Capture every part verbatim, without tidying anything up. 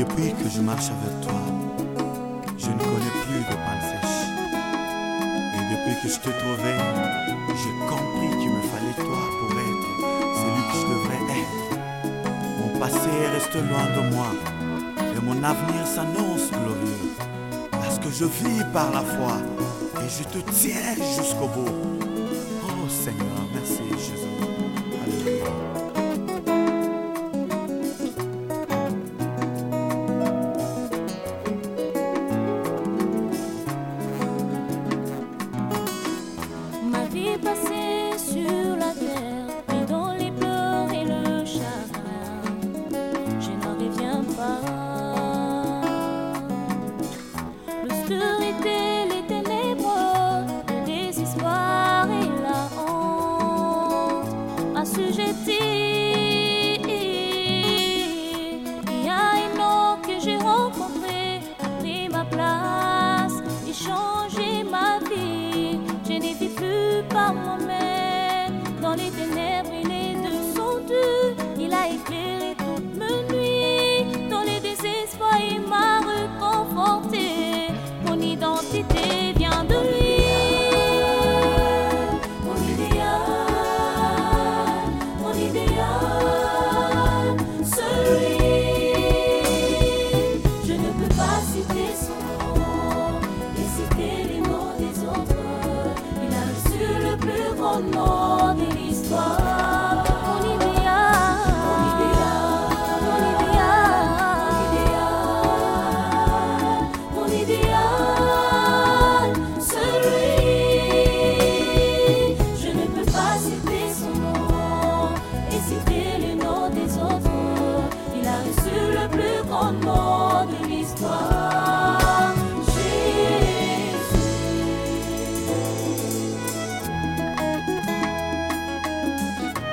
depuis que je marche avec toi, je ne connais plus de panne sèche. Et depuis que je t'ai trouvé, j'ai compris qu'il me fallait toi pour être celui que je devrais être. Mon passé reste loin de moi et mon avenir s'annonce glorieux. Parce que je vis par la foi et je te tiens jusqu'au bout. Oh Seigneur, merci Jésus. Alléluia. Ma vie passée sur la terre, et dans les pleurs et le chagrin, je n'en reviens pas. L'obscurité, les ténèbres, le désespoir et la honte m'assujettit. Il y a un homme que j'ai rencontré, a pris ma place et changé ma vie. Je n'ai vécu par moi-même. Dans les ténèbres, il est descendu. Il a éclairé toute ma nuit. Dans les désespoirs, il m'a reconforté. Mon identité vient de lui. Mon idéal, mon idéal, celui. Je ne peux pas citer son nom et citer les noms des autres. Il a reçu le plus grand nom de l'histoire. Mon idéal, mon idéal, mon idéal, mon idéal, celui. Je ne peux pas citer son nom et citer le nom des autres. Il a reçu le plus grand nom de l'histoire. Jésus.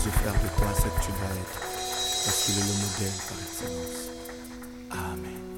osé faire de toi ce que tu dois être, parce qu'il est le modèle par excellence. Amen.